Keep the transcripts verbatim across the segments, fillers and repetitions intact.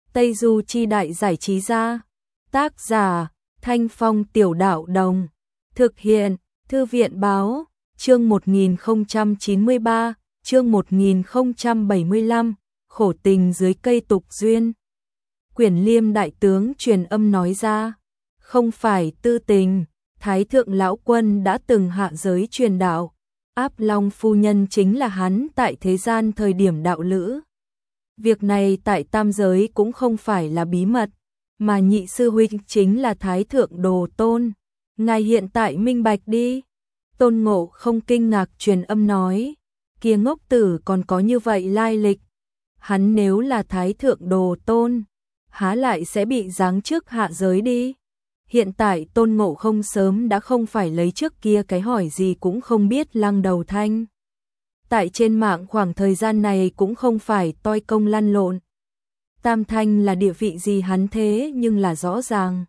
Tây Du Chi Đại Giải Trí Gia. Tác giả Thanh Phong Tiểu Đạo Đồng. Thực hiện Thư viện Báo. Chương một nghìn không trăm chín mươi ba, chương một nghìn không trăm bảy mươi lăm, khổ tình dưới cây tục duyên. Quyển Liêm đại tướng truyền âm nói ra, không phải tư tình, Thái thượng lão quân đã từng hạ giới truyền đạo, Áp Long phu nhân chính là hắn tại thế gian thời điểm đạo lữ. Việc này tại tam giới cũng không phải là bí mật, mà nhị sư huynh chính là Thái thượng Đồ Tôn, ngài hiện tại minh bạch đi. Tôn Ngộ không kinh ngạc truyền âm nói, kia ngốc tử còn có như vậy lai lịch, hắn nếu là Thái thượng Đồ Tôn, há lại sẽ bị giáng chức hạ giới đi. Hiện tại Tôn Ngộ không sớm đã không phải lấy trước kia cái hỏi gì cũng không biết lăng đầu thanh. Tại trên mạng khoảng thời gian này cũng không phải toi công lăn lộn. Tam thanh là địa vị gì hắn thế nhưng là rõ ràng.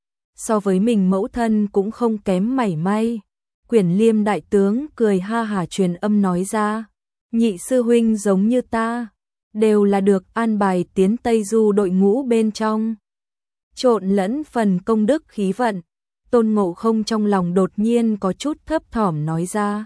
So với mình mẫu thân cũng không kém mảy may. Quyển Liêm đại tướng cười ha hả truyền âm nói ra, nhị sư huynh giống như ta, đều là được an bài tiến Tây Du đội ngũ bên trong. Trộn lẫn phần công đức khí vận, Tôn Ngộ không trong lòng đột nhiên có chút thấp thỏm nói ra.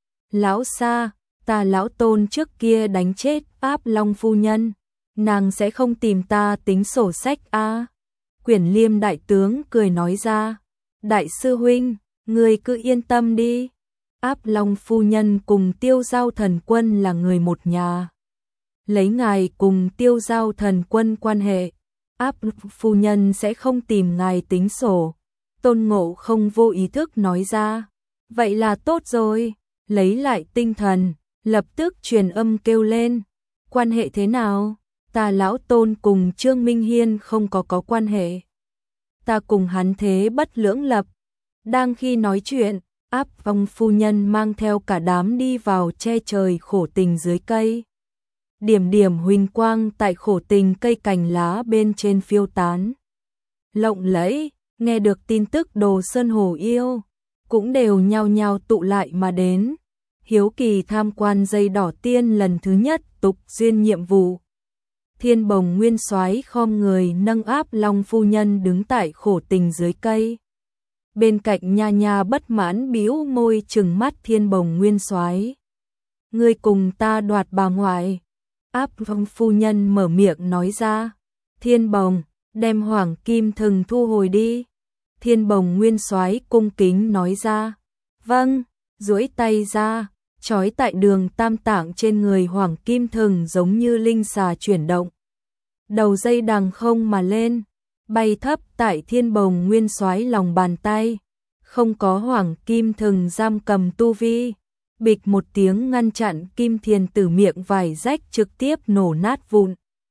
Lão xa, ta lão Tôn trước kia đánh chết Áp Long phu nhân, nàng sẽ không tìm ta tính sổ sách a à? Quyển Liêm đại tướng cười nói ra, đại sư huynh, người cứ yên tâm đi, Áp Long phu nhân cùng Tiêu Giao thần quân là người một nhà. Lấy ngài cùng Tiêu Giao thần quân quan hệ, Áp phu nhân sẽ không tìm ngài tính sổ. Tôn Ngộ không vô ý thức nói ra, vậy là tốt rồi, lấy lại tinh thần, lập tức truyền âm kêu lên, quan hệ thế nào? Ta lão Tôn cùng Trương Minh Hiên không có có quan hệ, ta cùng hắn thế bất lưỡng lập. Đang khi nói chuyện, Áp Long phu nhân mang theo cả đám đi vào che trời khổ tình dưới cây. Điểm điểm huỳnh quang tại khổ tình cây cành lá bên trên phiêu tán. Lộng lẫy, nghe được tin tức Đồ Sơn Hồ yêu, cũng đều nhao nhao tụ lại mà đến. Hiếu kỳ tham quan dây đỏ tiên lần thứ nhất tục duyên nhiệm vụ. Thiên Bồng Nguyên Soái khom người nâng Áp Long phu nhân đứng tại khổ tình dưới cây. Bên cạnh Nha Nha bất mãn bĩu môi trừng mắt Thiên Bồng Nguyên Soái. Ngươi cùng ta đoạt bà ngoại. Áp Long phu nhân mở miệng nói ra, Thiên Bồng, đem hoàng kim thừng thu hồi đi. Thiên Bồng Nguyên Soái cung kính nói ra, vâng, duỗi tay ra, trói tại đường tam tạng trên người hoàng kim thừng giống như linh xà chuyển động. Đầu dây đằng không mà lên, bay thấp tại Thiên Bồng Nguyên Soái lòng bàn tay, không có hoàng kim thừng giam cầm tu vi. Bịch một tiếng ngăn chặn Kim Thiền Tử miệng vải rách trực tiếp nổ nát vụn.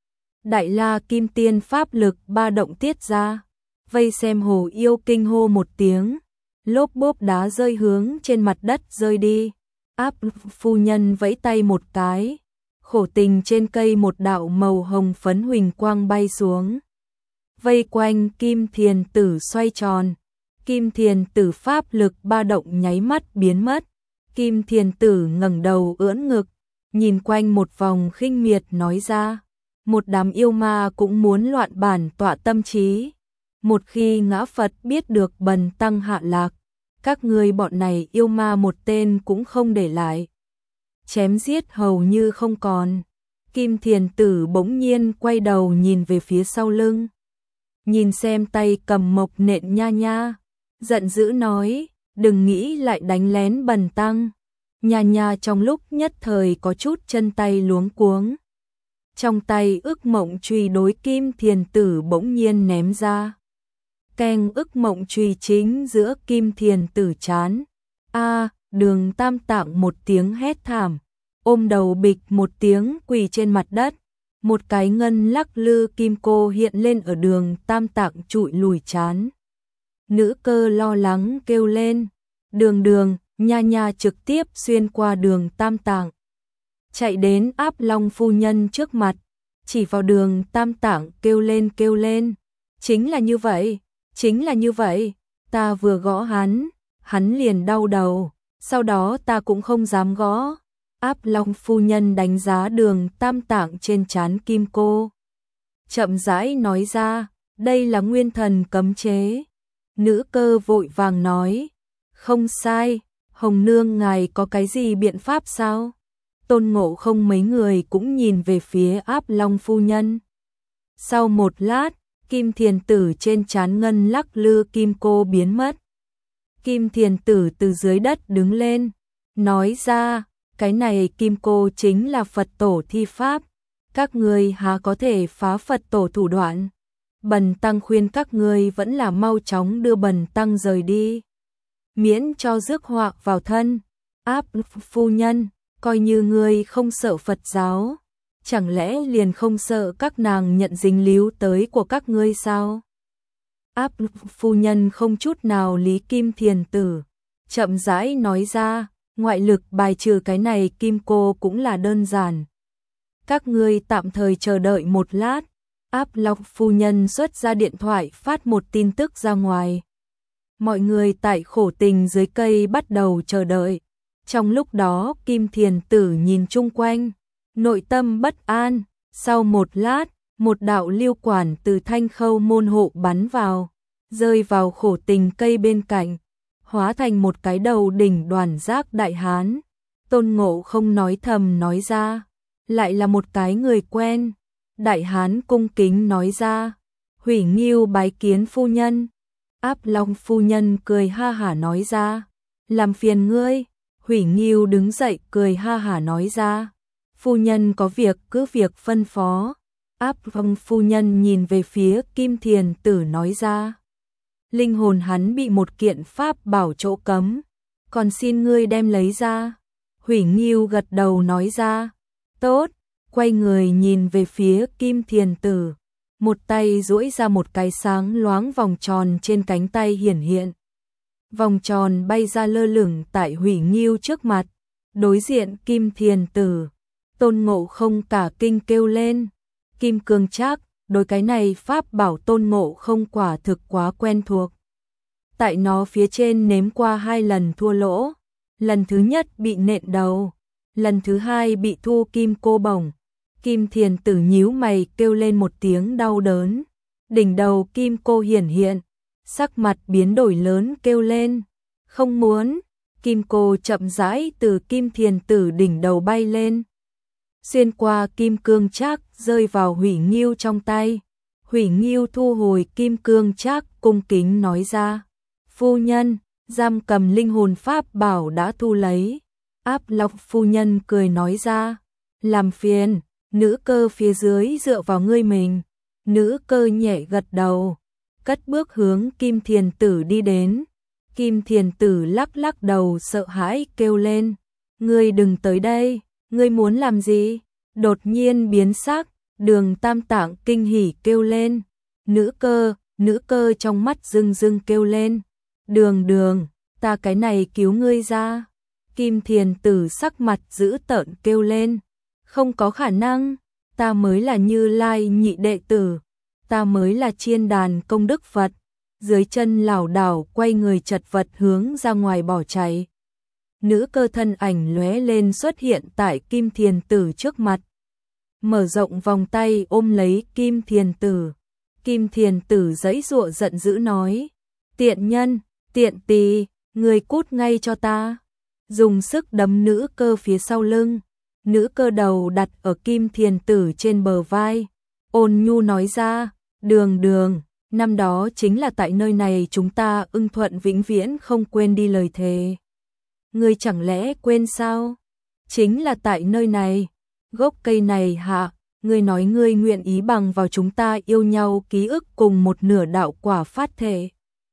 Đại La Kim Tiên pháp lực ba động tiết ra, vây xem hồ yêu kinh hô một tiếng, lốp bốp đá rơi hướng trên mặt đất rơi đi. Áp phu nhân vẫy tay một cái, khổ tình trên cây một đạo màu hồng phấn huỳnh quang bay xuống, vây quanh Kim Thiền Tử xoay tròn. Kim Thiền Tử pháp lực ba động nháy mắt biến mất. Kim Thiền Tử ngẩng đầu ưỡn ngực, nhìn quanh một vòng khinh miệt nói ra, một đám yêu ma cũng muốn loạn bản tọa tâm trí. Một khi ngã Phật biết được bần tăng hạ lạc, các ngươi bọn này yêu ma một tên cũng không để lại, chém giết hầu như không còn. Kim Thiền Tử bỗng nhiên quay đầu nhìn về phía sau lưng, nhìn xem tay cầm mộc nện Nha Nha, giận dữ nói, đừng nghĩ lại đánh lén bần tăng. Nha Nha trong lúc nhất thời có chút chân tay luống cuống. Trong tay ức mộng chùy đối Kim Thiền Tử bỗng nhiên ném ra. Keng, ức mộng chùy chính giữa Kim Thiền Tử chán. A, đường tam tạng một tiếng hét thảm, ôm đầu bịch một tiếng quỳ trên mặt đất. Một cái ngân lắc lư kim cô hiện lên ở đường tam tạng trụi lùi chán. Nữ cơ lo lắng kêu lên, đường đường. Nha Nha trực tiếp xuyên qua đường tam tạng, chạy đến Áp Long phu nhân trước mặt, chỉ vào đường tam tạng kêu lên kêu lên, chính là như vậy, chính là như vậy, ta vừa gõ hắn, hắn liền đau đầu, sau đó ta cũng không dám gõ. Áp Long phu nhân đánh giá đường tam tạng trên trán kim cô, chậm rãi nói ra, đây là nguyên thần cấm chế. Nữ cơ vội vàng nói, không sai, Hồng Nương ngài có cái gì biện pháp sao? Tôn Ngộ Không mấy người cũng nhìn về phía Áp Long phu nhân. Sau một lát, Kim Thiền Tử trên trán ngân lắc lư kim cô biến mất. Kim Thiền Tử từ dưới đất đứng lên, nói ra, cái này kim cô chính là Phật tổ thi pháp, các ngươi há có thể phá Phật tổ thủ đoạn. Bần tăng khuyên các ngươi vẫn là mau chóng đưa bần tăng rời đi, miễn cho rước họa vào thân. Áp phu nhân, coi như ngươi không sợ Phật giáo, chẳng lẽ liền không sợ các nàng nhận dính líu tới của các ngươi sao? Áp phu nhân không chút nào lý Kim Thiền Tử, chậm rãi nói ra, ngoại lực bài trừ cái này kim cô cũng là đơn giản. Các ngươi tạm thời chờ đợi một lát. Áp Long phu nhân xuất ra điện thoại phát một tin tức ra ngoài. Mọi người tại khổ tình dưới cây bắt đầu chờ đợi. Trong lúc đó Kim Thiền Tử nhìn chung quanh, nội tâm bất an. Sau một lát, một đạo lưu quản từ thanh khâu môn hộ bắn vào, rơi vào khổ tình cây bên cạnh, hóa thành một cái đầu đỉnh đoàn giác đại hán. Tôn Ngộ Không nói thầm nói ra, lại là một cái người quen. Đại hán cung kính nói ra, Hủy Nghiêu bái kiến phu nhân. Áp Long phu nhân cười ha hả nói ra, làm phiền ngươi. Hủy Nghiêu đứng dậy cười ha hả nói ra, phu nhân có việc cứ việc phân phó. Áp Long phu nhân nhìn về phía Kim Thiền Tử nói ra, linh hồn hắn bị một kiện pháp bảo chỗ cấm, còn xin ngươi đem lấy ra. Hủy Nghiêu gật đầu nói ra, tốt. Quay người nhìn về phía Kim Thiền Tử, một tay duỗi ra một cái sáng loáng vòng tròn trên cánh tay hiển hiện. Vòng tròn bay ra lơ lửng tại Hủy Nghiêu trước mặt, đối diện Kim Thiền Tử. Tôn Ngộ Không cả kinh kêu lên, Kim Cương Trác, đối cái này pháp bảo Tôn Ngộ Không quả thực quá quen thuộc. Tại nó phía trên nếm qua hai lần thua lỗ, lần thứ nhất bị nện đầu, lần thứ hai bị thu kim cô bổng. Kim Thiền Tử nhíu mày kêu lên một tiếng đau đớn, đỉnh đầu kim cô hiển hiện, sắc mặt biến đổi lớn kêu lên, không muốn. Kim cô chậm rãi từ Kim Thiền Tử đỉnh đầu bay lên, xuyên qua Kim Cương Trác rơi vào Hủy Nghiêu trong tay. Hủy Nghiêu thu hồi Kim Cương Trác cung kính nói ra, phu nhân, giam cầm linh hồn pháp bảo đã thu lấy. Áp Long phu nhân cười nói ra, làm phiền. Nữ cơ phía dưới dựa vào ngươi mình. Nữ cơ nhẹ gật đầu, cất bước hướng Kim Thiền Tử đi đến. Kim Thiền Tử lắc lắc đầu sợ hãi kêu lên, ngươi đừng tới đây, ngươi muốn làm gì? Đột nhiên biến sắc, Đường Tam Tạng kinh hỉ kêu lên, nữ cơ, nữ cơ trong mắt rưng rưng kêu lên, đường đường, ta cái này cứu ngươi ra. Kim Thiền Tử sắc mặt dữ tợn kêu lên, không có khả năng, ta mới là Như Lai nhị đệ tử, ta mới là Chiên Đàn công đức Phật. Dưới chân lảo đảo quay người chật vật hướng ra ngoài bỏ chạy. Nữ cơ thân ảnh lóe lên xuất hiện tại Kim Thiền Tử trước mặt, mở rộng vòng tay ôm lấy Kim Thiền Tử. Kim Thiền Tử giãy giụa giận dữ nói, tiện nhân, tiện tỳ, người cút ngay cho ta. Dùng sức đấm nữ cơ phía sau lưng. Nữ cơ đầu đặt ở Kim Thiền Tử trên bờ vai, ôn nhu nói ra, đường đường, năm đó chính là tại nơi này chúng ta ưng thuận vĩnh viễn không quên đi lời thề. Ngươi chẳng lẽ quên sao? Chính là tại nơi này, gốc cây này hạ, ngươi nói ngươi nguyện ý bằng vào chúng ta yêu nhau ký ức cùng một nửa đạo quả phát thể,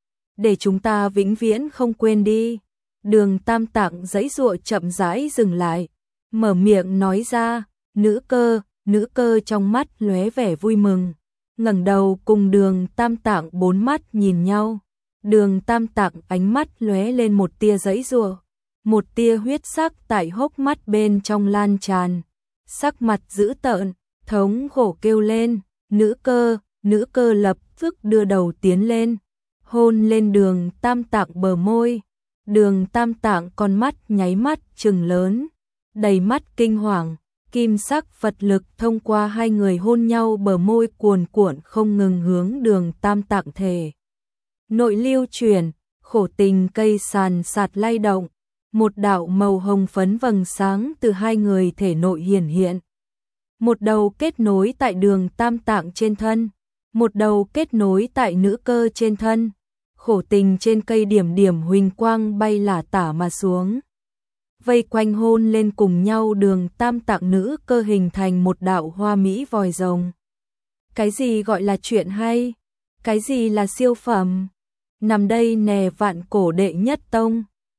để chúng ta vĩnh viễn không quên đi. Đường Tam Tạng giãy giụa chậm rãi dừng lại, mở miệng nói ra, nữ cơ, nữ cơ trong mắt lóe vẻ vui mừng, ngẩng đầu cùng Đường Tam Tạng bốn mắt nhìn nhau. Đường Tam Tạng ánh mắt lóe lên một tia giãy giụa, một tia huyết sắc tại hốc mắt bên trong lan tràn, sắc mặt dữ tợn, thống khổ kêu lên, nữ cơ, nữ cơ lập tức đưa đầu tiến lên, hôn lên Đường Tam Tạng bờ môi. Đường Tam Tạng con mắt nháy mắt trừng lớn, đầy mắt kinh hoàng, kim sắc Phật lực thông qua hai người hôn nhau bờ môi cuồn cuộn không ngừng hướng đường tam tạng thể. Nội lưu chuyển, khổ tình cây sàn sạt lay động, một đạo màu hồng phấn vầng sáng từ hai người thể nội hiển hiện. Một đầu kết nối tại đường tam tạng trên thân, một đầu kết nối tại nữ cơ trên thân. Khổ tình trên cây điểm điểm huỳnh quang bay lả tả mà xuống, vây quanh hôn lên cùng nhau đường tam tạng nữ cơ hình thành một đạo hoa mỹ vòi rồng. Cái gì gọi là chuyện hay? Cái gì là siêu phẩm? Nằm đây nè vạn cổ đệ nhất tông.